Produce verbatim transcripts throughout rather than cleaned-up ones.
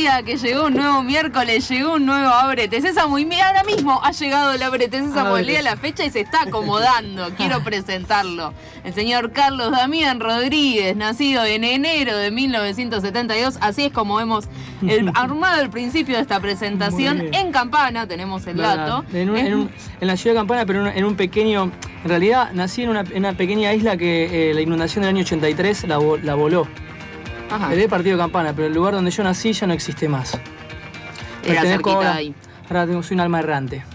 día, que llegó un nuevo miércoles, llegó un nuevo Ábrete Sésamo y mira, ahora mismo ha llegado el Ábrete Sésamo, lea la fecha y se está acomodando. Quiero presentarlo. El señor Carlos Damián Rodríguez, nacido en enero de mil novecientos setenta y dos. Así es como hemos el, armado el principio de esta presentación en Campana. Tenemos el dato. En, un, en, un, en la ciudad de Campana, pero en un pequeño... En realidad nací en una, en una pequeña isla que eh, la inundación del año ochenta y tres la, la voló. Ajá. El partido de Campana, pero el lugar donde yo nací ya no existe más. Era cerquita ahora, ahí. Ahora tengo, soy un alma errante.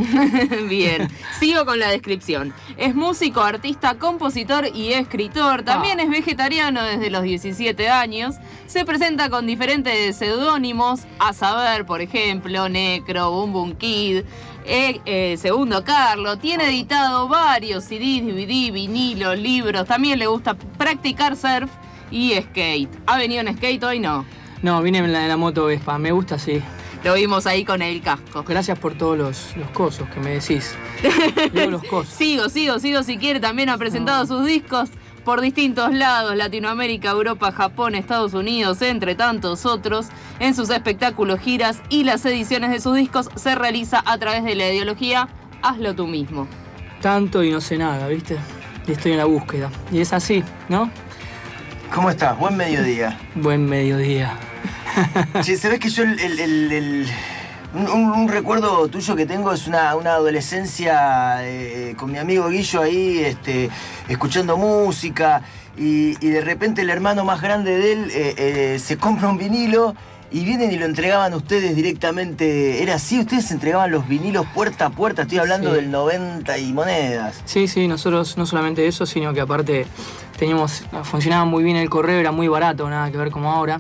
Bien, sigo con la descripción. Es músico, artista, compositor y escritor. También ah. es vegetariano desde los diecisiete años. Se presenta con diferentes seudónimos, a saber, por ejemplo, Necro, Boom Boom Kid, eh, eh, Segundo Carlos. Tiene editado varios C Ds, D V D, vinilos, libros. También le gusta practicar surf y skate. ¿Ha venido en skate hoy? No. No, vine en la, en la moto Vespa. Me gusta, sí. Lo vimos ahí con el casco. Gracias por todos los, los cosos que me decís. Digo los cosos. Sigo, sigo, sigo si quiere. También ha presentado no. sus discos por distintos lados, Latinoamérica, Europa, Japón, Estados Unidos, entre tantos otros. En sus espectáculos, giras y las ediciones de sus discos se realiza a través de la ideología Hazlo tú mismo. Tanto y no sé nada, ¿viste? Y estoy en la búsqueda. Y es así, ¿no? ¿Cómo estás? Buen mediodía. Buen mediodía. Che, ¿sabés que yo el, el, el, el un, un recuerdo tuyo que tengo es una, una adolescencia eh, con mi amigo Guillo ahí, este, escuchando música y, y de repente el hermano más grande de él eh, eh, se compra un vinilo y vienen y lo entregaban ustedes directamente. ¿Era así? ¿Ustedes entregaban los vinilos puerta a puerta? Estoy hablando sí. del noventa y monedas. Sí, sí, nosotros no solamente eso, sino que aparte teníamos, funcionaba muy bien el correo, era muy barato, nada que ver como ahora.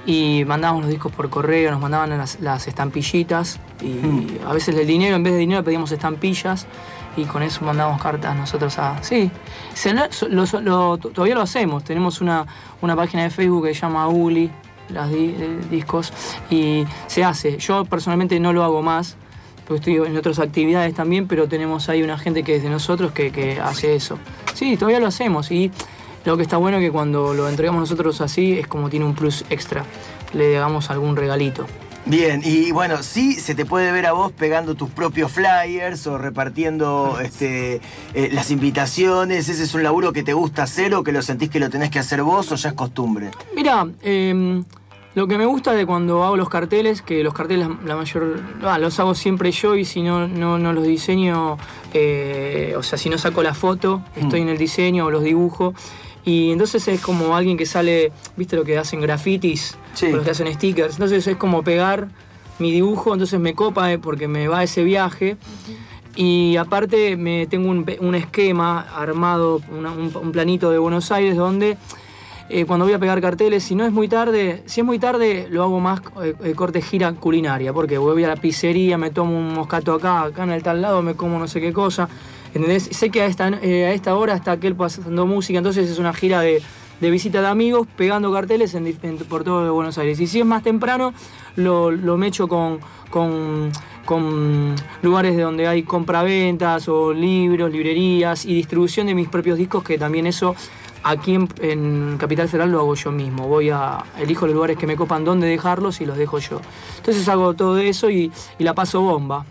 Y mandábamos los discos por correo, nos mandaban las, las estampillitas y mm. a veces el dinero, en vez de dinero pedíamos estampillas y con eso mandábamos cartas nosotros a... Sí, se, lo, lo, lo, todavía lo hacemos, tenemos una, una página de Facebook que se llama Uli, los di, eh, discos, y se hace. Yo personalmente no lo hago más, porque estoy en otras actividades también, pero tenemos ahí una gente que es de nosotros que, que hace eso. Sí, todavía lo hacemos y lo que está bueno es que cuando lo entregamos nosotros así es como tiene un plus extra, le damos algún regalito. Bien, y bueno, sí se te puede ver a vos pegando tus propios flyers o repartiendo este, eh, las invitaciones. ¿Ese es un laburo que te gusta hacer o que lo sentís que lo tenés que hacer vos o ya es costumbre? Mirá, eh, lo que me gusta de cuando hago los carteles, que los carteles la mayor, ah, los hago siempre yo y si no, no, no los diseño, eh, o sea, si no saco la foto, estoy mm. en el diseño o los dibujo. Y entonces es como alguien que sale, ¿viste lo que hacen grafitis? Sí. O los que hacen stickers. Entonces es como pegar mi dibujo, entonces me copa eh, porque me va a ese viaje. Uh-huh. Y aparte me tengo un, un esquema armado, una, un, un planito de Buenos Aires donde eh, cuando voy a pegar carteles, si no es muy tarde, si es muy tarde lo hago más eh, corte gira culinaria, porque voy a la pizzería, me tomo un moscato acá, acá en el tal lado me como no sé qué cosa. ¿Entendés? Sé que a esta, eh, a esta hora está aquel pasando música, entonces es una gira de, de visita de amigos, pegando carteles en, en, por todo Buenos Aires. Y si es más temprano, lo, lo mecho con, con, con lugares de donde hay compraventas o libros, librerías y distribución de mis propios discos, que también eso aquí en, en Capital Federal lo hago yo mismo. Voy a elijo los lugares que me copan dónde dejarlos y los dejo yo. Entonces hago todo eso y, y la paso bomba.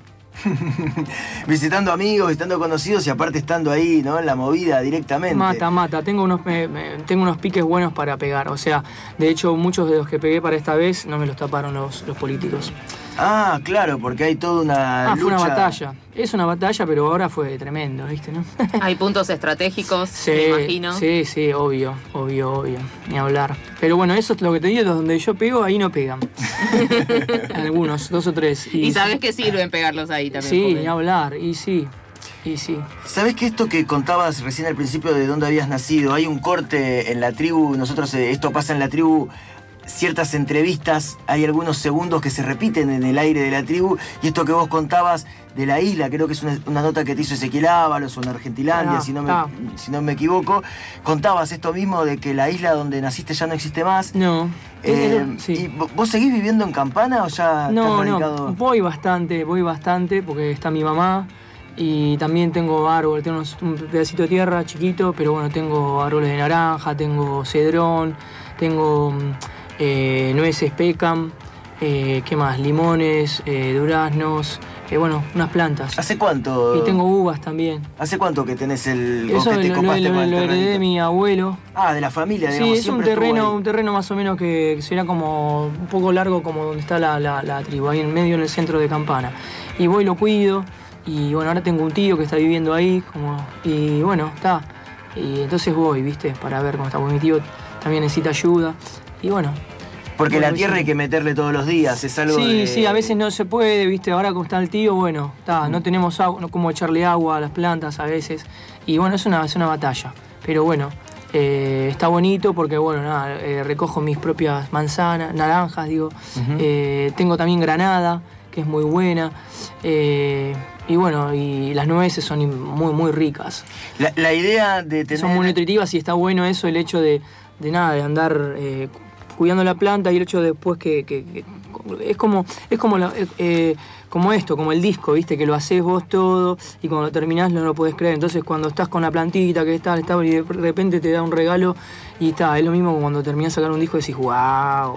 Visitando amigos, visitando conocidos y aparte estando ahí, ¿no? En la movida directamente. Mata, mata. Tengo unos, me, me, tengo unos piques buenos para pegar. O sea, de hecho, muchos de los que pegué para esta vez no me los taparon los, los políticos. Ah, claro, porque hay toda una Ah, lucha. fue una batalla. Es una batalla, pero ahora fue tremendo, ¿viste? ¿No? Hay puntos estratégicos, sí, me imagino. Sí, sí, obvio, obvio, obvio. Ni hablar. Pero bueno, eso es lo que te digo, donde yo pego, ahí no pegan. Algunos, dos o tres. Y, y sabes que sirven pegarlos ahí también. Sí, porque... ni hablar, y sí. Y sí. ¿Sabés que esto que contabas recién al principio de dónde habías nacido? Hay un corte en la tribu, nosotros, esto pasa en la tribu, ciertas entrevistas, hay algunos segundos que se repiten en el aire de la tribu, y esto que vos contabas de la isla, creo que es una, una nota que te hizo Ezequiel Ábalos o en Argentilandia, ah, si, no me, ah. si no me equivoco, contabas esto mismo de que la isla donde naciste ya no existe más. No. Eh, sí. ¿Y vos seguís viviendo en Campana o ya no, estás radicado? No, voy bastante, voy bastante porque está mi mamá. Y también tengo árboles, tengo un pedacito de tierra chiquito, pero bueno, tengo árboles de naranja, tengo cedrón, tengo eh, nueces Peckham, eh, ¿qué más? Limones, eh, duraznos, eh, bueno, unas plantas. ¿Hace cuánto? Y tengo uvas también. ¿Hace cuánto que tenés el... Eso que te lo, copaste lo, con el lo heredé de mi abuelo. Ah, de la familia, digamos. Sí, es un terreno, un terreno más o menos que será como un poco largo como donde está la, la, la tribu, ahí en medio en el centro de Campana. Y voy, lo cuido, y bueno, ahora tengo un tío que está viviendo ahí, como, y bueno, está. Y entonces voy, ¿viste? Para ver cómo está, porque mi tío también necesita ayuda, y bueno. Porque bueno, la tierra hay que meterle todos los días, es algo Sí, de... sí, a veces no se puede, ¿viste? Ahora como está el tío, bueno, está, no tenemos agua, no como echarle agua a las plantas a veces, y bueno, es una, es una batalla, pero bueno. Eh, está bonito porque, bueno, nada, eh, recojo mis propias manzanas, naranjas, digo. Uh-huh. eh, tengo también granada, que es muy buena. Eh, y bueno, y las nueces son muy, muy ricas. La, la idea de tener... Son muy nutritivas y está bueno eso, el hecho de, de nada, de andar eh, cuidando la planta y el hecho de después que... que, que es como, es como, la, eh, como esto, como el disco, ¿viste? Que lo haces vos todo y cuando lo terminás no lo podés creer. Entonces cuando estás con la plantita que está, está y de repente te da un regalo y está, es lo mismo que cuando terminás de sacar un disco y decís, wow.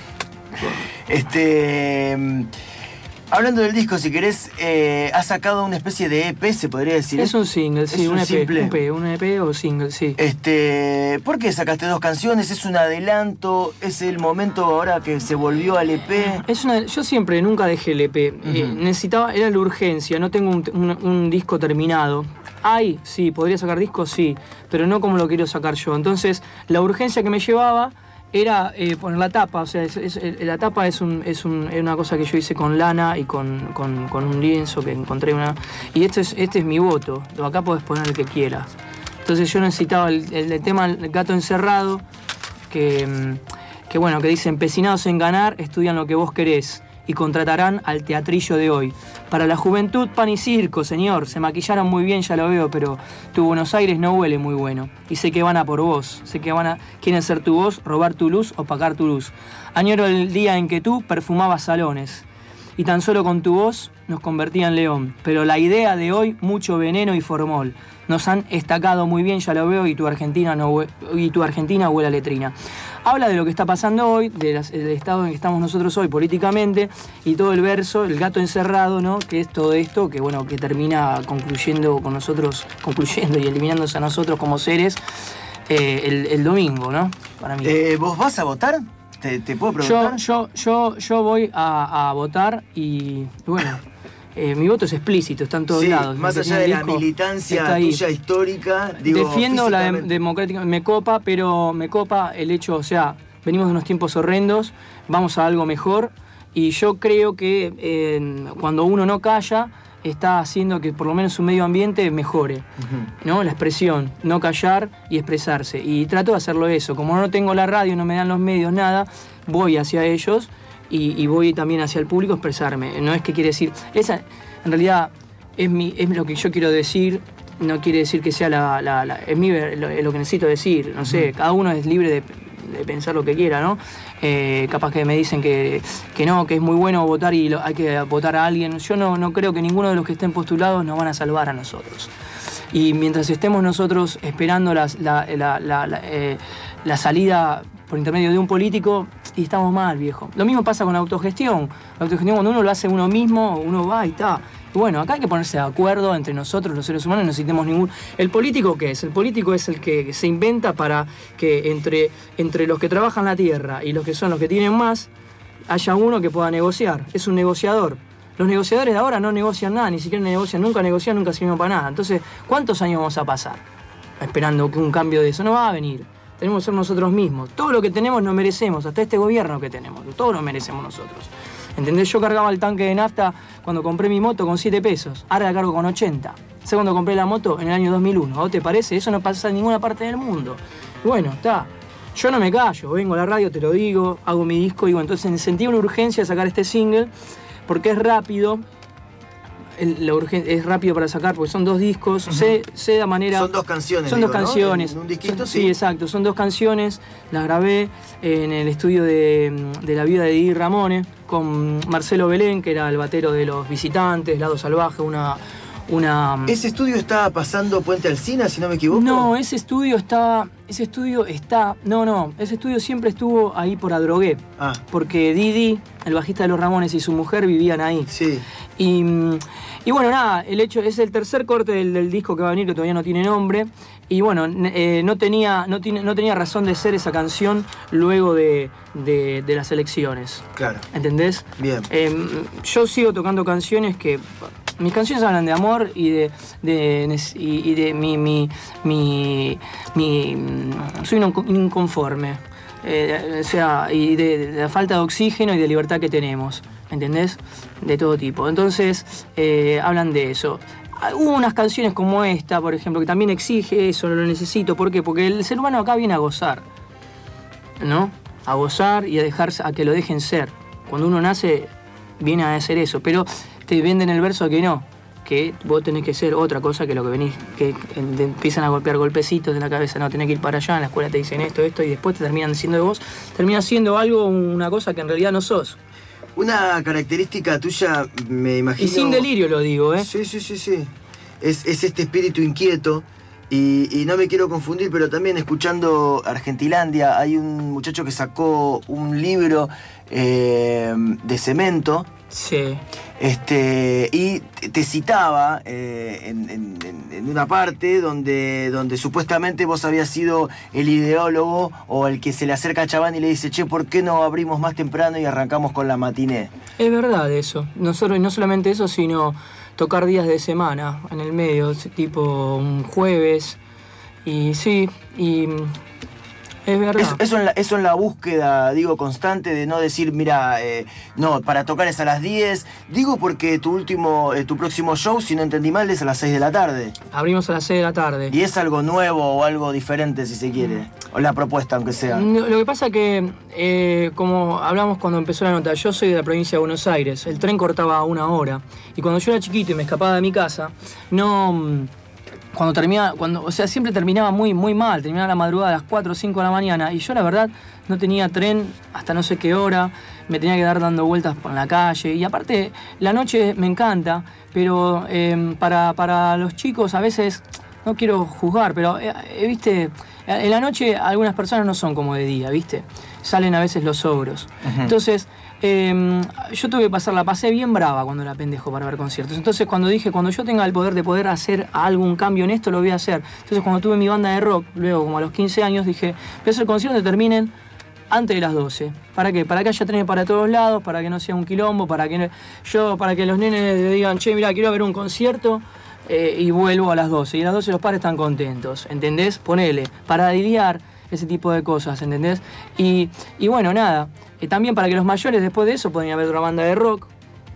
Este... Hablando del disco, si querés, eh, has sacado una especie de E P, se podría decir. Es un single, sí, es un, un E P, simple. un, P, un E P o single, sí. Este, ¿por qué sacaste dos canciones? ¿Es un adelanto? ¿Es el momento ahora que se volvió al E P? Es una, yo siempre, nunca dejé el E P. Uh-huh. eh, necesitaba, era la urgencia, no tengo un, un, un disco terminado. Hay, sí, podría sacar discos, sí, pero no como lo quiero sacar yo. Entonces, la urgencia que me llevaba era eh, poner la tapa, o sea, es, es, la tapa es, un, es, un, es una cosa que yo hice con lana y con, con, con un lienzo que encontré una... Y este es, este es mi voto, acá podés poner el que quieras. Entonces yo necesitaba el, el, el tema El gato encerrado, que, que bueno, que dice, empecinados en ganar, estudian lo que vos querés y contratarán al teatrillo de hoy. Para la juventud, pan y circo, señor. Se maquillaron muy bien, ya lo veo, pero tu Buenos Aires no huele muy bueno. Y sé que van a por vos. Sé que van a quieren ser tu voz, robar tu luz, opacar tu luz. Añoro el día en que tú perfumabas salones. Y tan solo con tu voz nos convertía en león. Pero la idea de hoy, mucho veneno y formol. Nos han estacado muy bien, ya lo veo, y tu Argentina, no hue- y tu Argentina huele a letrina. Habla de lo que está pasando hoy, de las, del estado en que estamos nosotros hoy políticamente, y todo el verso, el gato encerrado, ¿no? Que es todo esto, que bueno, que termina concluyendo con nosotros, concluyendo y eliminándose a nosotros como seres eh, el, el domingo, ¿no? Para mí. Eh, ¿Vos vas a votar? ¿Te, te puedo preguntar? Yo, yo, yo, yo voy a, a votar y bueno. Eh, mi voto es explícito, está en todos sí, lados. Más allá de la disco, militancia tuya histórica, digo, defiendo la de, democrática, me copa, pero me copa el hecho, o sea, venimos de unos tiempos horrendos, vamos a algo mejor, y yo creo que eh, cuando uno no calla, está haciendo que por lo menos su medio ambiente mejore, uh-huh. ¿no? La expresión, no callar y expresarse. Y trato de hacerlo eso. Como no tengo la radio, no me dan los medios, nada, voy hacia ellos. Y, y voy también hacia el público a expresarme. No es que quiere decir... Esa, en realidad, es, mi, es lo que yo quiero decir. No quiere decir que sea la... la, la es, mi, lo, es lo que necesito decir. No sé, cada uno es libre de, de pensar lo que quiera, ¿no? Eh, capaz que me dicen que, que no, que es muy bueno votar y lo, hay que votar a alguien. Yo no, no creo que ninguno de los que estén postulados nos van a salvar a nosotros. Y mientras estemos nosotros esperando las, la, la, la, la, eh, la salida por intermedio de un político, y estamos mal, viejo. Lo mismo pasa con la autogestión. La autogestión, cuando uno lo hace uno mismo, uno va y está. Y bueno, acá hay que ponerse de acuerdo entre nosotros, los seres humanos, no necesitemos ningún... ¿El político qué es? El político es el que se inventa para que entre, entre los que trabajan la tierra y los que son los que tienen más, haya uno que pueda negociar. Es un negociador. Los negociadores de ahora no negocian nada, ni siquiera negocian, nunca negocian, nunca sirven para nada. Entonces, ¿cuántos años vamos a pasar esperando que un cambio de eso? No va a venir. Tenemos que ser nosotros mismos. Todo lo que tenemos nos merecemos, hasta este gobierno que tenemos. Todo lo merecemos nosotros. ¿Entendés? Yo cargaba el tanque de nafta cuando compré mi moto con siete pesos. Ahora la cargo con ochenta. Sé cuando compré la moto en el año dos mil uno. ¿A vos te parece? Eso no pasa en ninguna parte del mundo. Bueno, está. Yo no me callo. Vengo a la radio, te lo digo, hago mi disco. Digo, entonces sentí una urgencia de sacar este single porque es rápido. El, la urgen, es rápido para sacar porque son dos discos, uh-huh. sé, sé de manera... Son dos canciones. Son digo, dos canciones. ¿no? En un disquito, son, sí. Sí, exacto. Son dos canciones. Las grabé en el estudio de, de la vida de Di Ramone con Marcelo Belén, que era el batero de Los Visitantes, Lado Salvaje, una, una... ¿Ese estudio estaba pasando Puente Alsina, si no me equivoco? No, ese estudio está... Ese estudio está... No, no, ese estudio siempre estuvo ahí por Adrogué. Ah. Porque Didi, el bajista de Los Ramones, y su mujer vivían ahí. Sí. Y, y bueno, nada, el hecho es el tercer corte del, del disco que va a venir, que todavía no tiene nombre. Y bueno, eh, no, tenía, no, tiene, no tenía razón de ser esa canción luego de, de, de las elecciones. Claro. ¿Entendés? Bien. Eh, yo sigo tocando canciones que... Mis canciones hablan de amor y de, de, y, y de mi, mi, mi, mi... Soy un inconforme. Eh, o sea, y de, de la falta de oxígeno y de libertad que tenemos. ¿Entendés? De todo tipo. Entonces, eh, hablan de eso. Hubo unas canciones como esta, por ejemplo, que también exige eso, lo necesito. ¿Por qué? Porque el ser humano acá viene a gozar, ¿no? A gozar y a dejarse, a que lo dejen ser. Cuando uno nace, viene a hacer eso. Pero te venden el verso que no, que vos tenés que ser otra cosa que lo que venís, que te empiezan a golpear golpecitos en la cabeza, no, tenés que ir para allá, en la escuela te dicen esto, esto, y después te terminan diciendo de vos, terminas siendo algo, una cosa que en realidad no sos. Una característica tuya, me imagino... Y sin delirio lo digo, ¿eh? Sí, sí, sí, sí. Es, es este espíritu inquieto. Y, y no me quiero confundir, pero también escuchando Argentilandia, hay un muchacho que sacó un libro eh, de cemento. Sí. Este, y te citaba eh, en, en, en una parte donde, donde supuestamente vos habías sido el ideólogo o el que se le acerca a Chabán y le dice, che, ¿por qué no abrimos más temprano y arrancamos con la matiné? Es verdad eso. Nosotros, no solamente eso, sino tocar días de semana en el medio, tipo un jueves. Y sí, y... Es verdad. Eso, eso, en la, eso en la búsqueda, digo, constante de no decir, mira, eh, no, para tocar es a las diez. Digo porque tu último, eh, tu próximo show, si no entendí mal, es a las seis de la tarde. Abrimos a las seis de la tarde. Y es algo nuevo o algo diferente, si se quiere. O la propuesta, aunque sea. Lo que pasa que, eh, como hablamos cuando empezó la nota, yo soy de la provincia de Buenos Aires. El tren cortaba una hora. Y cuando yo era chiquito y me escapaba de mi casa, no... Cuando terminaba, cuando, o sea, siempre terminaba muy, muy mal, terminaba la madrugada a las cuatro o cinco de la mañana y yo la verdad no tenía tren hasta no sé qué hora, me tenía que dar dando vueltas por la calle y aparte la noche me encanta, pero eh, para, para los chicos a veces, no quiero juzgar, pero eh, eh, viste, en la noche algunas personas no son como de día, viste, salen a veces los ogros. Uh-huh. Entonces... Eh, yo tuve que pasar, la pasé bien brava cuando era pendejo para ver conciertos. Entonces cuando dije, cuando yo tenga el poder de poder hacer algún cambio en esto, lo voy a hacer. Entonces cuando tuve mi banda de rock, luego como a los quince años, dije, voy a hacer conciertos que terminen antes de las doce. ¿Para qué? Para que haya trenes para todos lados, para que no sea un quilombo, para que no, yo, para que los nenes le digan, che, mira, quiero ver un concierto eh, y vuelvo a las doce. Y a las doce los padres están contentos, ¿entendés? Ponele, para lidiar ese tipo de cosas, ¿entendés? Y, y bueno, nada. Eh, también para que los mayores después de eso puedan ir a ver otra banda de rock.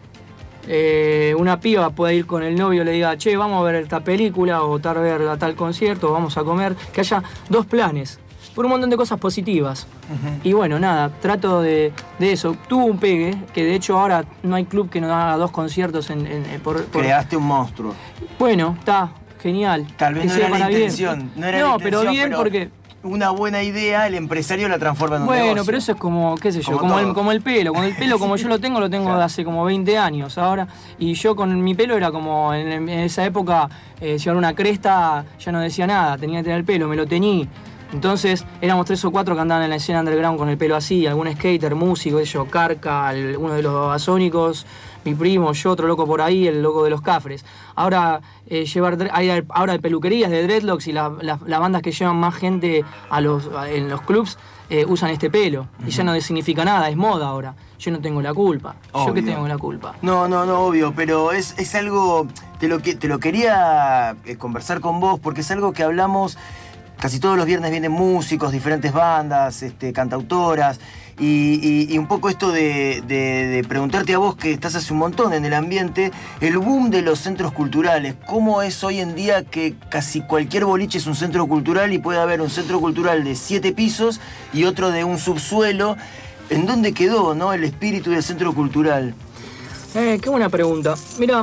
Eh, una piba puede ir con el novio y le diga, che, vamos a ver esta película o tal ver a tal concierto, o vamos a comer. Que haya dos planes, por un montón de cosas positivas. Uh-huh. Y bueno, nada, trato de, de eso. Tuvo un pegue, que de hecho ahora no hay club que no haga dos conciertos en, en, por, por... Creaste un monstruo. Bueno, está, genial. Tal vez no era la intención. No, era no la intención, pero bien pero... porque... Una buena idea, el empresario la transforma en un bueno, negocio. pero eso es como, qué sé yo, como, como, el, como el pelo. Con el pelo, como yo lo tengo, lo tengo claro. de hace como veinte años ahora. Y yo con mi pelo era como, en, en esa época, eh, llevar una cresta ya no decía nada, tenía que tener el pelo, me lo teñí. Entonces éramos tres o cuatro que andaban en la escena underground con el pelo así, algún skater, músico, yo, Carca, el, uno de los Babasónicos, mi primo, yo, otro loco por ahí, el loco de los Cafres. Ahora eh, llevar hay, ahora hay peluquerías de dreadlocks y las la, la bandas que llevan más gente a los, a, en los clubs eh, usan este pelo. Uh-huh. Y ya no significa nada, es moda ahora. Yo no tengo la culpa. Obvio. Yo que tengo la culpa. No, no, no, obvio, pero es, es algo, te lo, que, te lo quería eh, conversar con vos porque es algo que hablamos. Casi todos los viernes vienen músicos, diferentes bandas, este, cantautoras, y, y, y un poco esto de, de, de preguntarte a vos, que estás hace un montón en el ambiente, el boom de los centros culturales. ¿Cómo es hoy en día que casi cualquier boliche es un centro cultural y puede haber un centro cultural de siete pisos y otro de un subsuelo? ¿En dónde quedó, no, el espíritu del centro cultural? Eh, qué buena pregunta. Mira...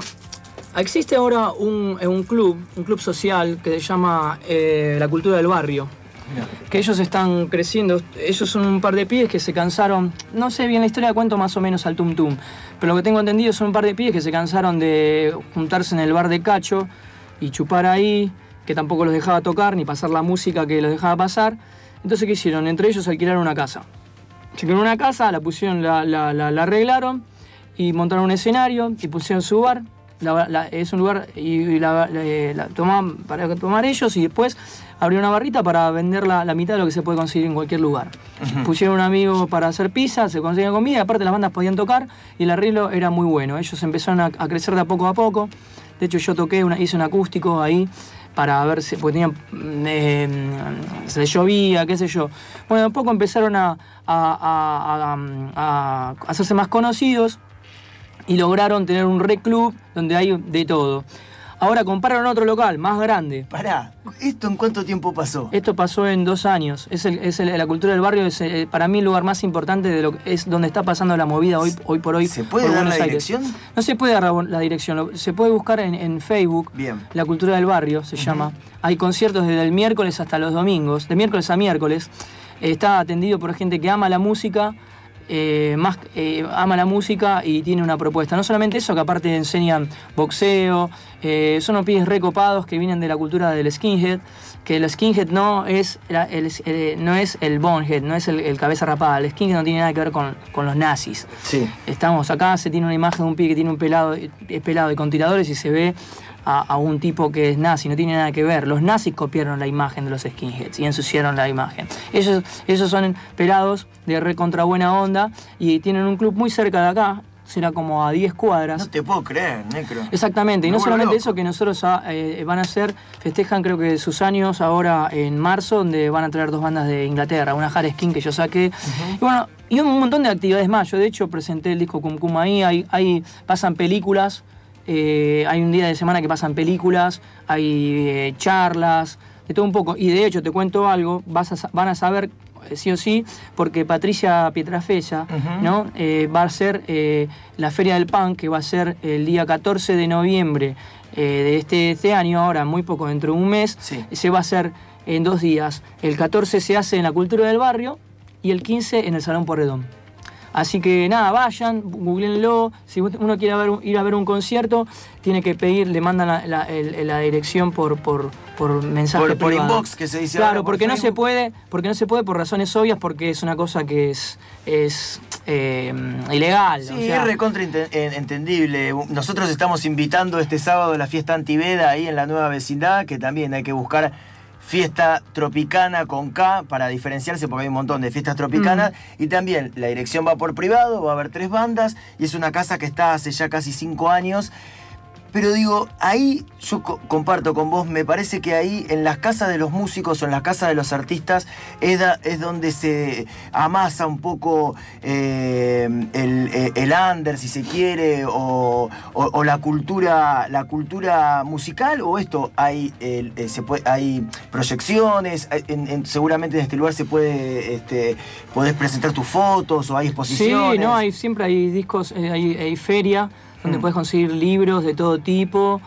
Existe ahora un, un club, un club social que se llama eh, La Cultura del Barrio. Mirá. Que ellos están creciendo. Ellos son un par de pibes que se cansaron, no sé bien la historia, cuento más o menos al tum tum, pero lo que tengo entendido son un par de pibes que se cansaron de juntarse en el bar de Cacho y chupar ahí, que tampoco los dejaba tocar ni pasar la música que los dejaba pasar. Entonces, ¿qué hicieron? Entre ellos alquilaron una casa. Se alquilaron una casa, la pusieron, la, la, la, la arreglaron y montaron un escenario y pusieron su bar. La, la, es un lugar y, y la, la, la tomaban para tomar ellos y después abrieron una barrita para vender la, la mitad de lo que se puede conseguir en cualquier lugar. Uh-huh. Pusieron un amigo para hacer pizza, se conseguían comida, aparte las bandas podían tocar y el arreglo era muy bueno. Ellos empezaron a, a crecer de a poco a poco. De hecho, yo toqué, una, hice un acústico ahí para ver si, porque tenían, eh, se les llovía, qué sé yo. Bueno, de a poco empezaron a, a, a, a, a hacerse más conocidos y lograron tener un rec club donde hay de todo. Ahora compraron otro local más grande. Pará, ¿esto en cuánto tiempo pasó? Esto pasó en dos años. Es, el, es el, la cultura del barrio es el, para mí el lugar más importante de lo que es donde está pasando la movida hoy, hoy por hoy. ¿Se puede por dar Buenos la Aires. dirección? No se puede dar la dirección, se puede buscar en, en Facebook. Bien. La cultura del barrio se uh-huh. llama. Hay conciertos desde el miércoles hasta los domingos, de miércoles a miércoles. Está atendido por gente que ama la música. Eh, más eh, ama la música y tiene una propuesta. No solamente eso, que aparte enseñan boxeo, eh, son unos pibes recopados que vienen de la cultura del skinhead, que el skinhead no es, la, el, el, no es el bonehead, no es el, el cabeza rapada. El skinhead no tiene nada que ver con, con los nazis. Sí. Estamos acá, se tiene una imagen de un pibe que tiene un pelado, es pelado y con tiradores y se ve a, a un tipo que es nazi, no tiene nada que ver. Los nazis copiaron la imagen de los skinheads y ensuciaron la imagen. Ellos, ellos son pelados de recontra buena onda y tienen un club muy cerca de acá, será como a diez cuadras. No te puedo creer, Necro. Exactamente, y no Me solamente loco. eso, que nosotros eh, van a hacer, festejan creo que sus años ahora en marzo, donde van a traer dos bandas de Inglaterra, una Hard Skin que yo saqué, uh-huh. y bueno, y un montón de actividades más. Yo de hecho presenté el disco Cum Cum ahí, ahí, ahí pasan películas, eh, hay un día de semana que pasan películas, hay eh, charlas, de todo un poco, y de hecho te cuento algo, vas a, van a saber sí o sí, porque Patricia Pietrafella, uh-huh. ¿no? Eh, va a ser eh, la Feria del Pan, que va a ser el día catorce de noviembre eh, de este, este año, ahora muy poco, dentro de un mes, sí. Se va a hacer en dos días. El catorce se hace en la Cultura del Barrio y el quince en el Salón Porredón. Así que nada, vayan, googleenlo. Si uno quiere ver, ir a ver un concierto, tiene que pedir, le mandan la, la, la dirección por, por, por mensaje por, privado. Por inbox, que se dice. Claro, por porque Facebook. no se puede, porque no se puede por razones obvias, porque es una cosa que es, es eh, ilegal. Sí, o sea, es recontra entendible. Nosotros estamos invitando este sábado a la fiesta Antiveda ahí en la nueva vecindad, que también hay que buscar fiesta tropicana con K para diferenciarse, porque hay un montón de fiestas tropicanas. Mm. Y también la dirección va por privado, va a haber tres bandas y es una casa que está hace ya casi cinco años. Pero digo, ahí yo co- comparto con vos, me parece que ahí en las casas de los músicos o en las casas de los artistas es, da, es donde se amasa un poco eh, el, el under, si se quiere, o, o, o la cultura la cultura musical, o esto hay eh, se puede, hay proyecciones, en, en, seguramente en este lugar se puede este, podés presentar tus fotos o hay exposiciones. Sí, no, hay, siempre hay discos, eh, hay, hay feria donde mm. puedes conseguir libros de todo tipo,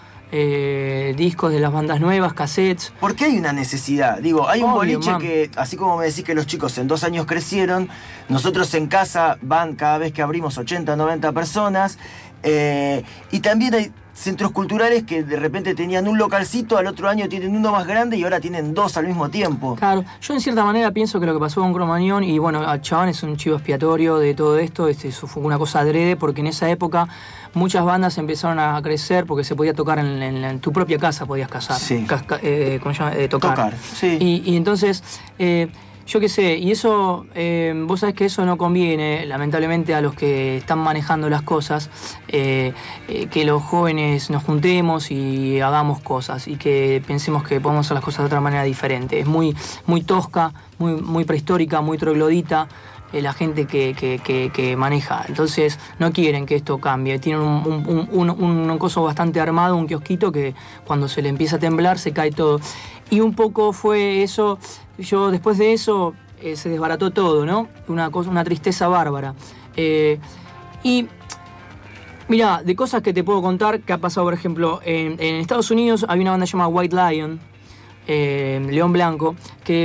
eh, discos de las bandas nuevas, cassettes. ¿Por qué hay una necesidad? Digo, hay un Obvio, boliche man. que, así como me decís que los chicos en dos años crecieron, nosotros en casa van cada vez que abrimos ochenta, noventa personas, eh, y también hay centros culturales que de repente tenían un localcito, al otro año tienen uno más grande y ahora tienen dos al mismo tiempo. Claro, yo en cierta manera pienso que lo que pasó con Cromañón, y bueno, Chabán es un chivo expiatorio de todo esto, este, eso fue una cosa adrede, porque en esa época muchas bandas empezaron a crecer porque se podía tocar en, en, en tu propia casa, podías casar, sí. casca, eh, ¿cómo se llama? Eh, tocar. Tocar, sí. Y, y entonces... Eh, Yo qué sé, y eso, eh, vos sabés que eso no conviene, lamentablemente, a los que están manejando las cosas, eh, eh, que los jóvenes nos juntemos y hagamos cosas y que pensemos que podemos hacer las cosas de otra manera diferente. Es muy, muy tosca, muy, muy prehistórica, muy troglodita eh, la gente que, que, que, que maneja. Entonces no quieren que esto cambie. Tienen un, un, un, un, un coso bastante armado, un kiosquito que cuando se le empieza a temblar se cae todo. Y un poco fue eso... Yo después de eso eh, se desbarató todo, ¿no? Una cosa, una tristeza bárbara. Eh, y mira, de cosas que te puedo contar que ha pasado, por ejemplo, en, en Estados Unidos hay una banda llamada White Lion, eh, León Blanco, que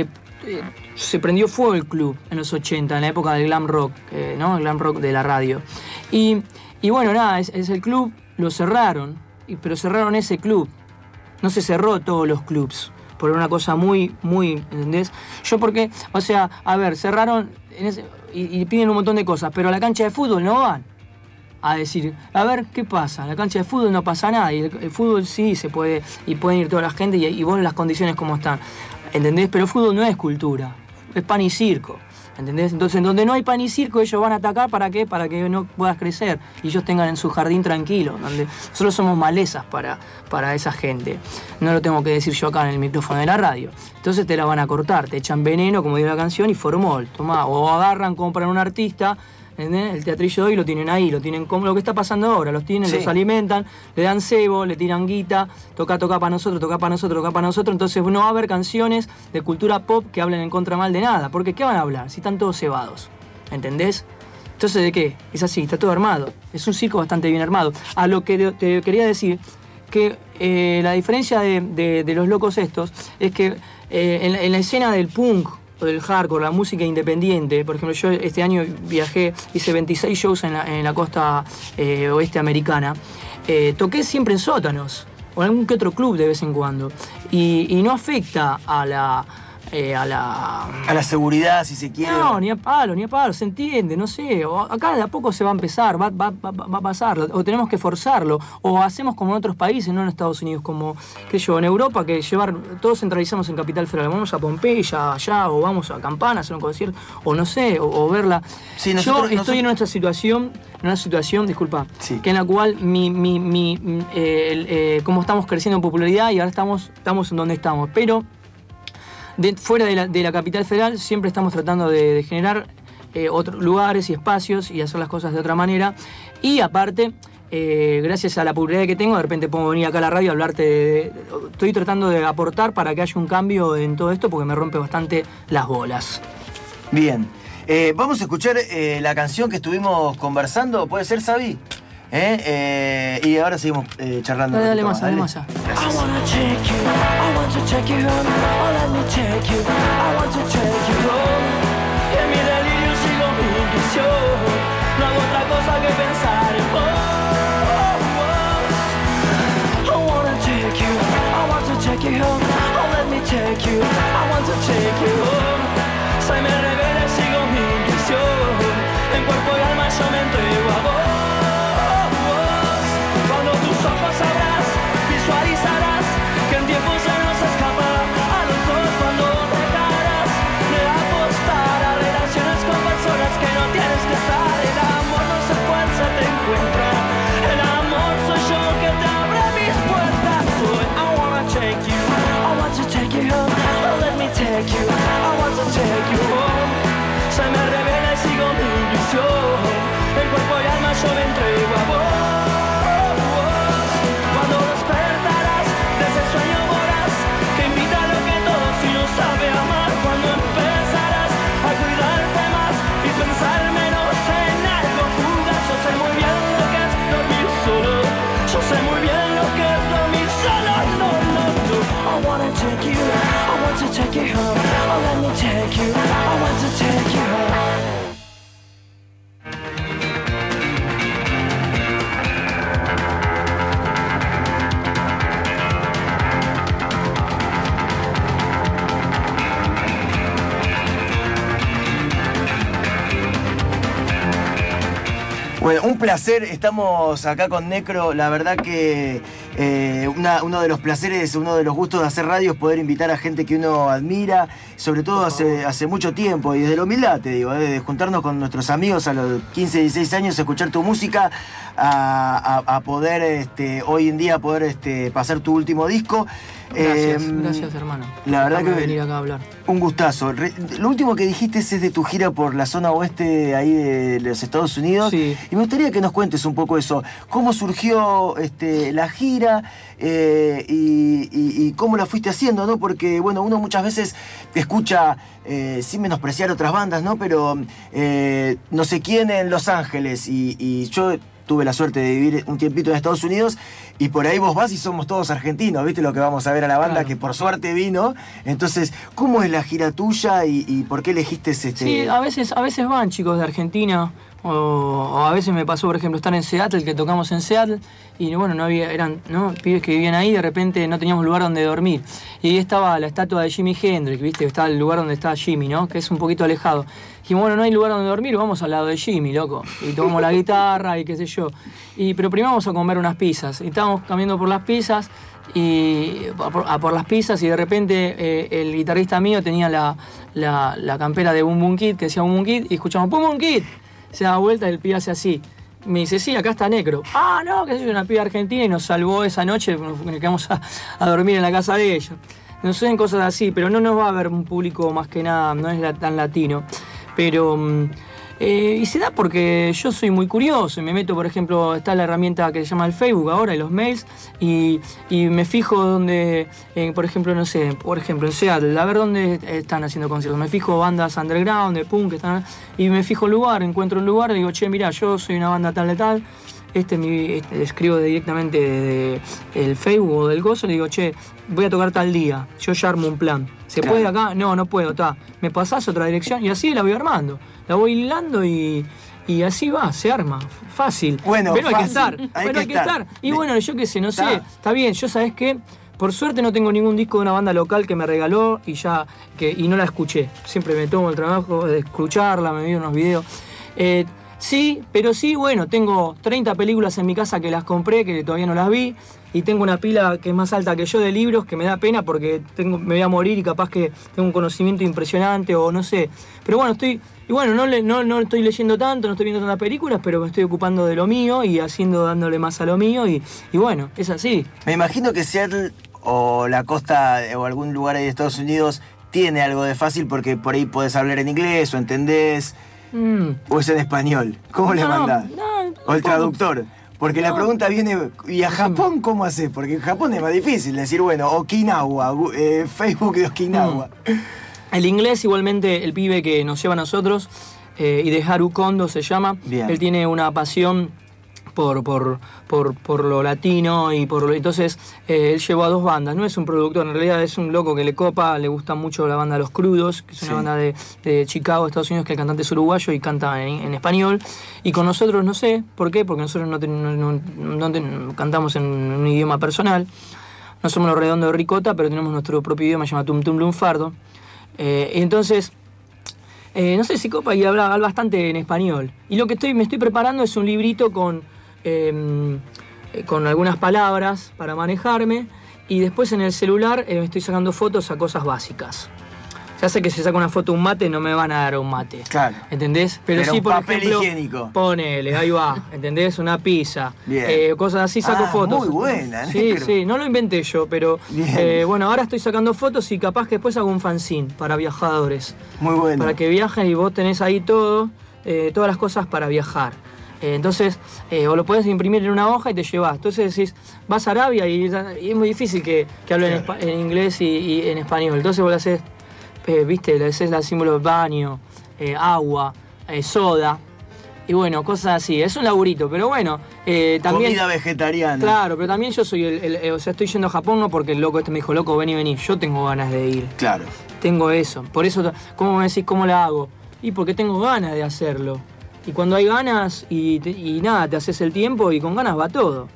eh, se prendió fuego el club en los ochenta, en la época del glam rock, eh, ¿no? El glam rock de la radio. Y, y bueno, nada, es, es el club, lo cerraron, y, pero cerraron ese club. No se cerró todos los clubs, por una cosa muy, muy, ¿entendés? Yo porque, o sea, a ver, cerraron en ese, y, y piden un montón de cosas, pero a la cancha de fútbol no van a decir, a ver, ¿qué pasa? En la cancha de fútbol no pasa nada, y el, el fútbol sí se puede, y pueden ir toda la gente, y, y vos las condiciones como están, ¿entendés? Pero el fútbol no es cultura, es pan y circo, ¿entendés? Entonces, donde no hay pan y circo, ellos van a atacar, ¿para qué? Para que no puedas crecer, y ellos tengan en su jardín tranquilo, donde nosotros somos malezas para, para esa gente. No lo tengo que decir yo acá en el micrófono de la radio. Entonces te la van a cortar, te echan veneno, como dice la canción, y formol, tomá, o agarran, compran un artista, ¿entendés? El teatrillo de hoy lo tienen ahí, lo tienen como lo que está pasando ahora, los tienen, sí. Los alimentan, le dan cebo, le tiran guita, toca, toca para nosotros, toca para nosotros, toca para nosotros, entonces no va a haber canciones de cultura pop que hablen en contra mal de nada, porque ¿qué van a hablar? Si están todos cebados, ¿entendés? Entonces, ¿de qué? Es así, está todo armado, es un circo bastante bien armado. A lo que te quería decir, que eh, la diferencia de, de, de los locos estos es que eh, en, la, en la escena del punk, del hardcore, la música independiente. Por ejemplo, yo este año viajé, hice veintiséis shows en la, en la costa eh, oeste americana. Eh, toqué siempre en sótanos, o en algún que otro club de vez en cuando. Y, y no afecta a la... Eh, a la... A la seguridad, si se quiere. No, ni a palo, ni a palo, se entiende, no sé. O acá de a poco se va a empezar, va, va, va, va a pasar, o tenemos que forzarlo. O hacemos como en otros países, no en Estados Unidos, como, qué sé yo, en Europa, que llevar, todos centralizamos en Capital Federal. Vamos a Pompeya, allá, o vamos a Campana a hacer un concierto, o no sé, o, o verla. Sí, nosotros, yo estoy nosotros... en nuestra situación, en una situación, disculpa, sí. que en la cual mi, mi, mi, eh, eh, como estamos creciendo en popularidad y ahora estamos, estamos en donde estamos. Pero De, fuera de la, de la capital federal siempre estamos tratando de, de generar eh, otros lugares y espacios y hacer las cosas de otra manera. Y aparte, eh, gracias a la popularidad que tengo, de repente puedo venir acá a la radio y hablarte de, de, estoy tratando de aportar para que haya un cambio en todo esto porque me rompe bastante las bolas. Bien, eh, vamos a escuchar eh, la canción que estuvimos conversando. ¿Puede ser, Sabi? ¿Eh? Eh, y ahora seguimos eh, charlando. Dale, dale, masa, dale, masa. I wanna take you, I want to take you home. Oh, let me take you, I want to take you home. Y en mi delirio sigo mi intuición. No hago otra cosa que pensar en vos. I wanna take you, I want to take you home. Oh, let me take you, I want to take you home. Soy me revela y sigo mi intuición. En cuerpo y alma yo me entrego a vos. Sabrás, visualizarás que el tiempo se nos escapa a los dos cuando dejarás de apostar a relaciones con personas que no tienes que estar. El amor no se fuerza, te encuentra. El amor soy yo que te abre mis puertas. Soy I wanna take you, I want to take you home. Oh, let me take you, I want to take you home. Se me revela y sigo mi intuición. En cuerpo y alma yo me entrego a vos. Sabe amar cuando empezarás a cuidarte más y pensar menos en algo fugaz. Yo sé muy bien lo que es dormir solo. Yo sé muy bien lo que es dormir solo. No, no, no. I wanna take you, I want to take you home. Oh, let me take you, I want to take you home. Bueno, un placer, estamos acá con Necro, la verdad que eh, una, uno de los placeres, uno de los gustos de hacer radio es poder invitar a gente que uno admira, sobre todo hace, hace mucho tiempo, y desde la humildad te digo, eh, de juntarnos con nuestros amigos a los quince, dieciséis años, a escuchar tu música, a, a, a poder este, hoy en día poder este, pasar tu último disco. Gracias, eh, gracias hermano. La verdad Déjame que venir acá a hablar. Un gustazo. Re, lo último que dijiste es de tu gira por la zona oeste ahí de los Estados Unidos. Sí. Y me gustaría que nos cuentes un poco eso. ¿Cómo surgió este, la gira eh, y, y, y cómo la fuiste haciendo, ¿no? Porque, bueno, uno muchas veces escucha, eh, sin menospreciar otras bandas, ¿no? Pero eh, no sé quién en Los Ángeles y, y yo tuve la suerte de vivir un tiempito en Estados Unidos y por ahí vos vas y somos todos argentinos, ¿viste? Lo que vamos a ver a la banda, claro, que por suerte vino. Entonces, ¿cómo es la gira tuya y, y por qué elegiste este...? Sí, a veces, a veces van chicos de Argentina, o, o a veces me pasó, por ejemplo, estar en Seattle, que tocamos en Seattle, y bueno, no había, eran ¿no? pibes que vivían ahí, de repente no teníamos lugar donde dormir. Y ahí estaba la estatua de Jimi Hendrix, ¿viste? Estaba el lugar donde estaba Jimi, ¿no? Que es un poquito alejado. Dijimos, bueno, no hay lugar donde dormir, vamos al lado de Jimi, loco. Y tomamos la guitarra y qué sé yo. Y, pero primero vamos a comer unas pizzas. Y estábamos caminando por las pizzas, y a por, a por las pizzas, y de repente eh, el guitarrista mío tenía la, la, la campera de Boom Boom Kid, que decía Boom Boom Kid, y escuchamos Boom Boom Kid. Se da vuelta y el pibe hace así. Me dice, sí, acá está Necro. Ah, no, que es una piba argentina y nos salvó esa noche, nos quedamos a, a dormir en la casa de ella. Nos suceden cosas así, pero no nos va a ver un público más que nada, no es la, tan latino. Pero, eh, y se da porque yo soy muy curioso y me meto, por ejemplo, está la herramienta que se llama el Facebook ahora y los mails, y, y me fijo donde, eh, por ejemplo, no sé, por ejemplo, en Seattle, a ver dónde están haciendo conciertos. Me fijo bandas underground, de punk, que están, y me fijo el lugar, encuentro el lugar y digo, che, mirá, yo soy una banda tal de tal. Este, mi, este escribo directamente del de, de Facebook o del gozo, le digo, che, voy a tocar tal día, yo ya armo un plan. ¿Se claro. puede acá? No, no puedo, está. ¿Me pasás otra dirección? Y así la voy armando. La voy hilando y, y así va, se arma. Fácil. Bueno, pero fácil. hay que estar. Hay pero que hay que estar. estar. Y bueno, yo qué sé, no sé. Está bien, yo sabés qué. Por suerte no tengo ningún disco de una banda local que me regaló y ya que y no la escuché. Siempre me tomo el trabajo de escucharla, me vi unos videos. Eh, Sí, pero sí, bueno, tengo treinta películas en mi casa que las compré, que todavía no las vi, y tengo una pila que es más alta que yo de libros, que me da pena porque tengo, me voy a morir y capaz que tengo un conocimiento impresionante o no sé. Pero bueno, estoy, y bueno, no, le, no, no estoy leyendo tanto, no estoy viendo tantas películas, pero me estoy ocupando de lo mío y haciendo, dándole más a lo mío, y, y bueno, es así. Me imagino que Seattle o la costa o algún lugar de Estados Unidos tiene algo de fácil porque por ahí podés hablar en inglés o entendés. Mm. ¿O es en español? ¿Cómo no, le mandás? No, no, ¿O el traductor? Porque no. La pregunta viene, ¿y a Japón cómo haces? Porque en Japón es más difícil decir, bueno, Okinawa, eh, Facebook de Okinawa. Mm. El inglés igualmente, el pibe que nos lleva a nosotros, eh, Hideharu Kondo se llama, bien. Él tiene una pasión por, por, por, por lo latino y por lo, entonces eh, él llevó a dos bandas, no es un productor, en realidad es un loco que le copa, le gusta mucho la banda Los Crudos, que es una sí. banda de, de Chicago, Estados Unidos, que el cantante es uruguayo y canta en, en español, y con nosotros no sé por qué, porque nosotros no, ten, no, no, no ten, cantamos en un idioma personal, no somos los Redondos de Ricota, pero tenemos nuestro propio idioma, se llama Tum Tum Lunfardo, eh, y entonces... Eh, no sé si copa y habla, habla bastante en español, y lo que estoy me estoy preparando es un librito con Eh, con algunas palabras para manejarme, y después en el celular eh, estoy sacando fotos a cosas básicas. Ya sé que si saco una foto a un mate no me van a dar un mate. Claro. ¿Entendés? Pero, Pero sí, por papel ejemplo, higiénico. Ponele, ahí va, ¿entendés? Una pizza. Bien. Eh, cosas así, saco ah, fotos. Muy buena, Sí, negro. sí, no lo inventé yo, pero eh, bueno, ahora estoy sacando fotos y capaz que después hago un fanzine para viajadores. Muy bueno. Para que viajen y vos tenés ahí todo, eh, todas las cosas para viajar. Entonces, eh, o lo podés imprimir en una hoja y te llevas. Entonces decís, vas a Arabia y, y es muy difícil que, que hablen claro. en, en inglés y, y en español. Entonces vos le haces, eh, viste, le haces los símbolos baño, eh, agua, eh, soda. Y bueno, cosas así. Es un laburito, pero bueno. Eh, también, comida vegetariana. Claro, pero también yo soy el, el, el... O sea, estoy yendo a Japón no porque el loco este me dijo, loco, vení, vení. Yo tengo ganas de ir. Claro. Tengo eso. Por eso, ¿cómo me decís cómo la hago? Y porque tengo ganas de hacerlo. Y cuando hay ganas y, te, y nada, te haces el tiempo y con ganas va todo.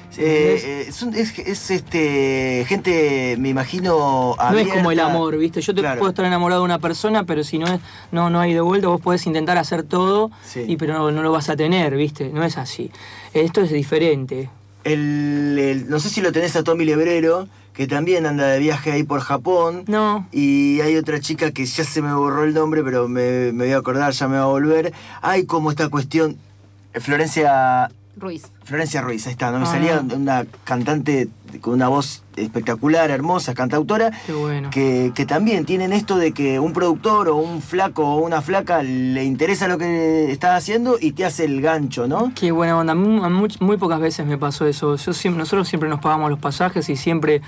Eh, es, es, es este gente, me imagino, abierta. No es como el amor, ¿viste? Yo te claro. puedo estar enamorado de una persona, pero si no es no no hay de vuelta, vos podés intentar hacer todo, sí. y pero no, no lo vas a tener, ¿viste? No es así. Esto es diferente. El, el, no sé si lo tenés a Tommy Lebrero, que también anda de viaje ahí por Japón. No. Y hay otra chica que ya se me borró el nombre, pero me, me voy a acordar, ya me va a volver. Hay como esta cuestión, Florencia... Ruiz. Florencia Ruiz, ahí está, ¿no? Me ah. salía una cantante con una voz espectacular, hermosa, cantautora. Qué bueno. Que, que también tienen esto de que un productor o un flaco o una flaca le interesa lo que estás haciendo y te hace el gancho, ¿no? Qué buena onda. Muy, muy, muy pocas veces me pasó eso. Yo siempre, nosotros siempre nos pagamos los pasajes y siempre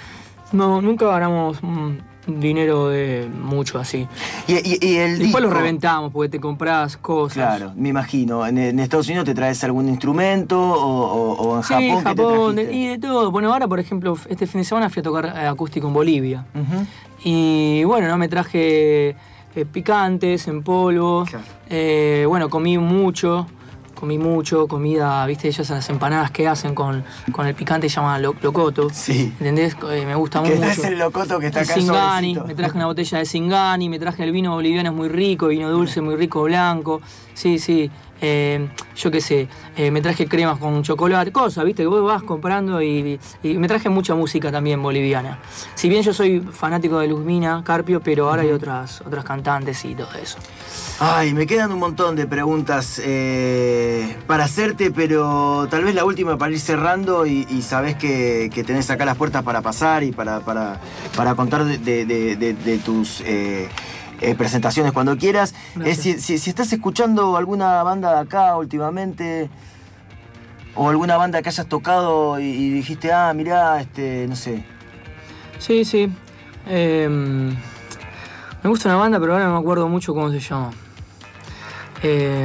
No, nunca ganamos mm, dinero de mucho así. Y, y, y el Después disco, lo reventamos porque te compras cosas. Claro, me imagino. ¿En, en Estados Unidos te traes algún instrumento o, o, o en Sí, Japón? ¿qué te Japón, de- trajiste? y de todo. Bueno, ahora, por ejemplo, este fin de semana fui a tocar eh, acústico en Bolivia. Ujú. Y bueno, no me traje eh, picantes en polvo. Claro. Eh, bueno, comí mucho. Comí mucho, comida, viste, ellas las empanadas que hacen con, con el picante se llaman lo- locoto. Sí. ¿Entendés? Eh, me gusta Que mucho. no es el locoto que está El acá el Singani, sobrecito. me traje una botella de Singani, me traje el vino boliviano, es muy rico, vino dulce, muy rico, blanco. Sí, sí. Eh, yo qué sé, eh, me traje cremas con chocolate, cosas, viste, que vos vas comprando y, y me traje mucha música también boliviana. Si bien yo soy fanático de Luzmina Carpio, pero ahora hay otras, otras cantantes y todo eso. Ay, me quedan un montón de preguntas eh, para hacerte, pero tal vez la última para ir cerrando y, y sabés que, que tenés acá las puertas para pasar y para, para, para contar de, de- de- de- de tus eh, eh, presentaciones cuando quieras. Gracias. Es si, si- si estás escuchando alguna banda de acá últimamente o alguna banda que hayas tocado y, y dijiste, ah, mirá, este, no sé. Sí, sí. Eh, me gusta una banda, pero ahora no me acuerdo mucho cómo se llama. Eh,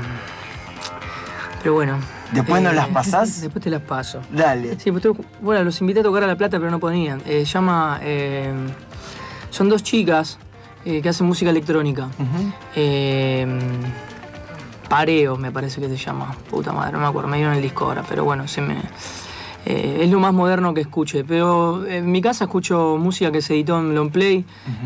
pero bueno. ¿Después nos Eh, las pasás? Después te las paso. Dale. Sí, pues tengo- bueno, los invité a tocar a La Plata, pero no podían. Eh, se llama... eh, son dos chicas eh, que hacen música electrónica. Ujú. Eh, Pareo, me parece que se llama. Puta madre, no me acuerdo, me dieron el disco ahora, pero bueno, se me... eh, es lo más moderno que escuche. Pero en mi casa escucho música que se editó en long play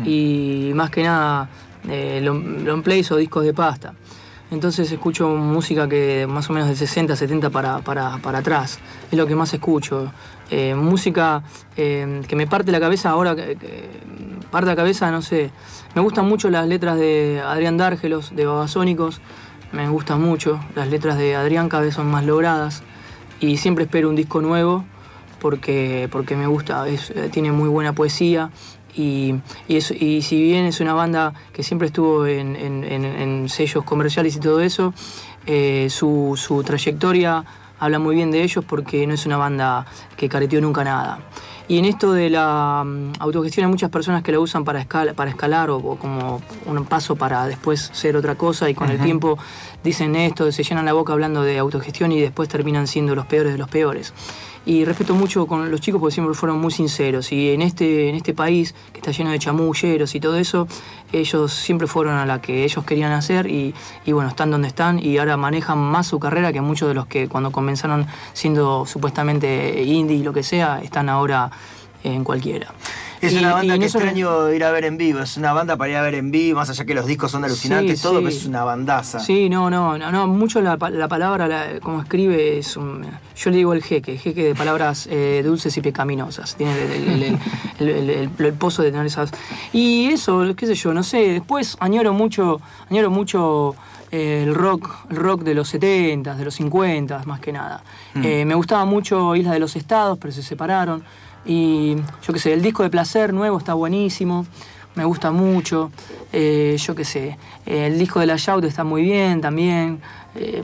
y más que nada eh, long, long plays o discos de pasta. Entonces escucho música que más o menos de sesenta, setenta para, para, para atrás. Es lo que más escucho. Eh, música eh, que me parte la cabeza ahora, que, que parte la cabeza, no sé. Me gustan mucho las letras de Adrián Dárgelos, de Babasónicos. Me gustan mucho. Las letras de Adrián cada vez son más logradas. Y siempre espero un disco nuevo porque, porque me gusta, es, tiene muy buena poesía. Y, y, es- y si bien es una banda que siempre estuvo en, en- en- en sellos comerciales y todo eso, eh, su, su trayectoria habla muy bien de ellos porque no es una banda que careteó nunca nada. Y en esto de la mm, autogestión hay muchas personas que la usan para, escala, para escalar o, o como un paso para después ser otra cosa y con el tiempo dicen esto, se llenan la boca hablando de autogestión y después terminan siendo los peores de los peores. Y respeto mucho con los chicos porque siempre fueron muy sinceros. Y en este, en este país que está lleno de chamulleros y todo eso, ellos siempre fueron a la que ellos querían hacer y, y bueno, están donde están y ahora manejan más su carrera que muchos de los que cuando comenzaron siendo supuestamente indie y lo que sea, están ahora en cualquiera. Es Y- una banda y que no solo- extraño ir a ver en vivo. Es una banda para ir a ver en vivo, más allá que los discos son alucinantes, Sí, todo, sí. pero es una bandaza. Sí, no, no, no, no, mucho la, pa- la palabra, la- como escribe, es un, yo le digo el jeque, jeque de palabras eh, dulces y pecaminosas. Tiene el, el- el- el- el- el- el- el pozo de tener esas. Y eso, qué sé yo, no sé, después añoro mucho, añoro mucho eh, el rock, el rock de los setentas, de los cincuentas, más que nada. Eh, me gustaba mucho Isla de los Estados, pero se separaron. Y yo qué sé, el disco de Placer nuevo está buenísimo. Me gusta mucho, eh, yo qué sé, eh, el disco de La Shout está muy bien también, eh,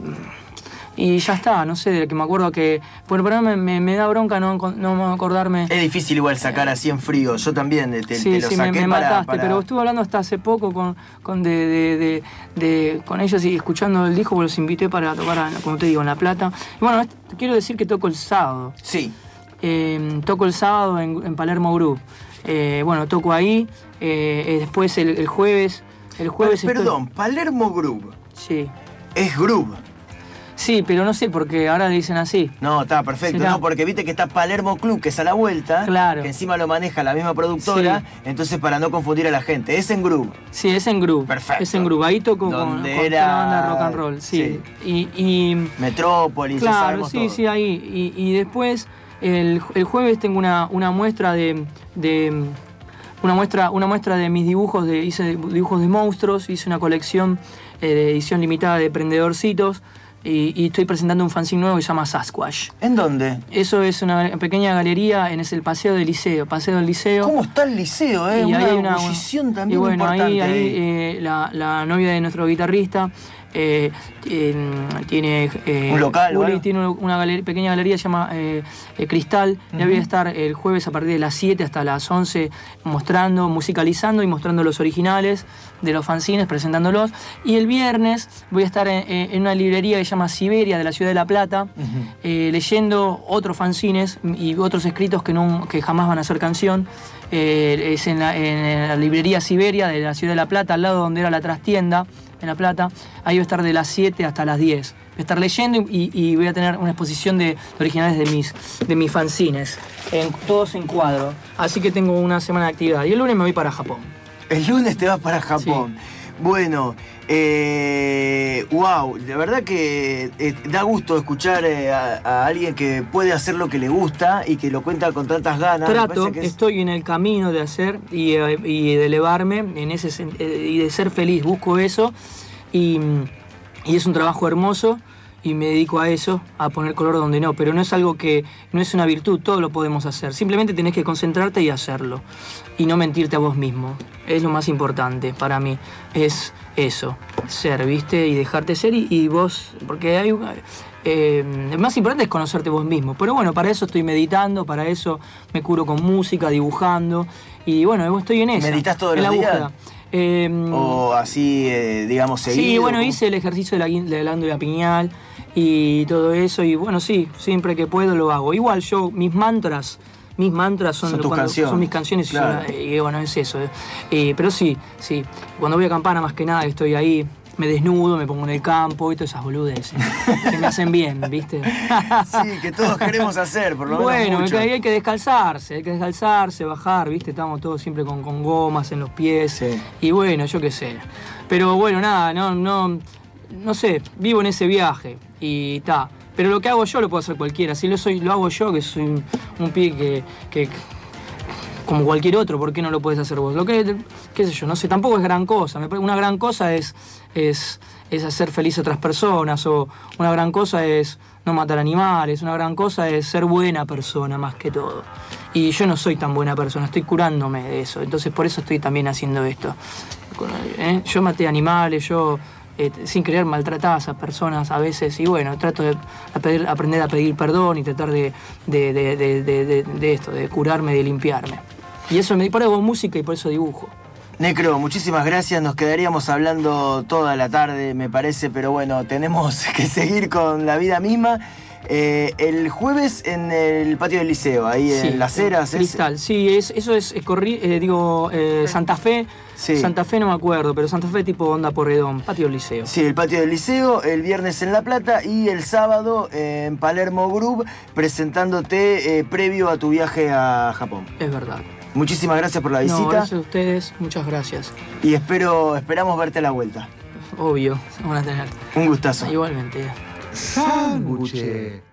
y ya está, no sé, de que me acuerdo que, bueno, pero me, me, me da bronca no, no acordarme. Es difícil igual sacar así en frío. Yo también te, Sí, te lo sí, saqué me, me para, mataste, para- pero estuve hablando hasta hace poco con, con, de, de, de, de- con ellos y escuchando el disco, porque los invité para tocar, a- como te digo, en La Plata. Y bueno, te quiero decir que toco el sábado. Sí. Eh, toco el sábado en, en Palermo Group. Eh, bueno, toco ahí. eh, eh, después el, el jueves. El jueves estoy- Perdón, Palermo Groove. Sí. Es Groove. Sí, pero no sé porque ahora dicen así. No, está perfecto. Será. No, porque viste que está Palermo Club, que es a la vuelta. Claro. Que encima lo maneja la misma productora. Sí. Entonces, para no confundir a la gente, es en Groove. Sí, es en Groove. Perfecto. Es en Groove. Ahí toco con, con Donde toda era- la banda de rock and roll. Sí. Y, y Metrópolis, ya claro, sabemos sí, todo. sí, ahí. Y, y después, el, el jueves tengo una, una muestra de. de una muestra, una muestra de mis dibujos, de, hice dibujos de monstruos, hice una colección eh, de edición limitada de Prendedorcitos y, y estoy presentando un fanzine nuevo que se llama Sasquatch. ¿En dónde? Eso es una pequeña galería en es el Paseo del Liceo, Paseo del Liceo. ¿Cómo está el liceo, eh? Y una ahí hay una- ebullición también y bueno, importante. ahí, ahí, ahí. eh, la, la novia de nuestro guitarrista eh, eh, tiene... Eh, ¿Un local, Uli bueno? tiene una galer- pequeña galería que se llama eh, eh, Cristal. Uh-huh. Ya voy a estar el jueves a partir de las siete hasta las once mostrando, musicalizando y mostrando los originales de los fanzines, presentándolos. Y el viernes voy a estar en, en una librería que se llama Siberia, de la ciudad de La Plata, uh-huh. eh, leyendo otros fanzines y otros escritos que, no, que jamás van a ser canción. Eh, es en la, en la librería Siberia de la ciudad de La Plata, al lado donde era la trastienda en La Plata. Ahí voy a estar de las siete hasta las diez. Voy a estar leyendo y, y voy a tener una exposición de, de originales de mis, de mis fanzines, en, todos en cuadro. Así que tengo una semana de actividad. Y el lunes me voy para Japón. El lunes te vas para Japón. Sí. Bueno, eh, wow, la verdad que eh, da gusto escuchar eh, a, a alguien que puede hacer lo que le gusta y que lo cuenta con tantas ganas. Trato, que es... estoy en el camino de hacer y, eh, y de elevarme en ese, eh, y de ser feliz, busco eso y, y es un trabajo hermoso. Y me dedico a eso, a poner color donde no, pero no es algo que, no es una virtud, todo lo podemos hacer. Simplemente tenés que concentrarte y hacerlo. Y no mentirte a vos mismo. Es lo más importante para mí. Es eso, ser, ¿viste? Y dejarte ser y, y vos, porque hay... Eh, lo más importante es conocerte vos mismo. Pero bueno, para eso estoy meditando, para eso me curo con música, dibujando. Y bueno, estoy en eso. ¿Meditas todos en los la días? Búsqueda. Eh, o así, eh, digamos, seguido. Sí, bueno, ¿cómo? hice el ejercicio de la, de la glándula pineal y todo eso, y bueno, sí, siempre que puedo lo hago. Igual yo, mis mantras, mis mantras son, son, tus cuando, canciones. son mis canciones, Claro. y, yo, y bueno, es eso. Eh, pero sí, sí, cuando voy a Campana más que nada estoy ahí, me desnudo, me pongo en el campo y todas esas boludeces que me hacen bien, ¿viste? Sí, que todos queremos hacer, por lo menos Bueno, mucho. hay que descalzarse, hay que descalzarse, bajar, ¿viste? Estamos todos siempre con, con gomas en los pies. Sí. Y bueno, yo qué sé. Pero bueno, nada, no, no, no sé, vivo en ese viaje y está. Pero lo que hago yo lo puedo hacer cualquiera. Si lo soy, lo hago yo, que soy un, un pibe que, que como cualquier otro, ¿por qué no lo puedes hacer vos? Lo que, qué sé yo, no sé, tampoco es gran cosa. Una gran cosa es, es, es hacer feliz a otras personas, o una gran cosa es no matar animales, una gran cosa es ser buena persona más que todo. Y yo no soy tan buena persona, estoy curándome de eso, entonces por eso estoy también haciendo esto. ¿Eh? Yo maté animales, yo eh, sin querer maltrataba a esas personas a veces, y bueno, trato de a pedir, aprender a pedir perdón y tratar de, de, de, de, de, de, de esto, de curarme, de limpiarme. Y eso me por eso hago música y por eso dibujo. Necro, muchísimas gracias, nos quedaríamos hablando toda la tarde, me parece, pero bueno, tenemos que seguir con la vida misma. Eh, el jueves en el patio del liceo, ahí sí, en Las Heras. Cristal, es... sí, es, eso es, es corri eh, digo, eh, Santa Fe. Sí. Santa Fe no me acuerdo, pero Santa Fe tipo Onda Porredón, patio del liceo. Sí, el patio del liceo, el viernes en La Plata y el sábado eh, en Palermo Groove, presentándote eh, previo a tu viaje a Japón. Es verdad. Muchísimas gracias por la visita. No, gracias a ustedes, muchas gracias. Y espero, esperamos verte a la vuelta. Obvio, se van a tener. Un gustazo. Igualmente. Sándwiches.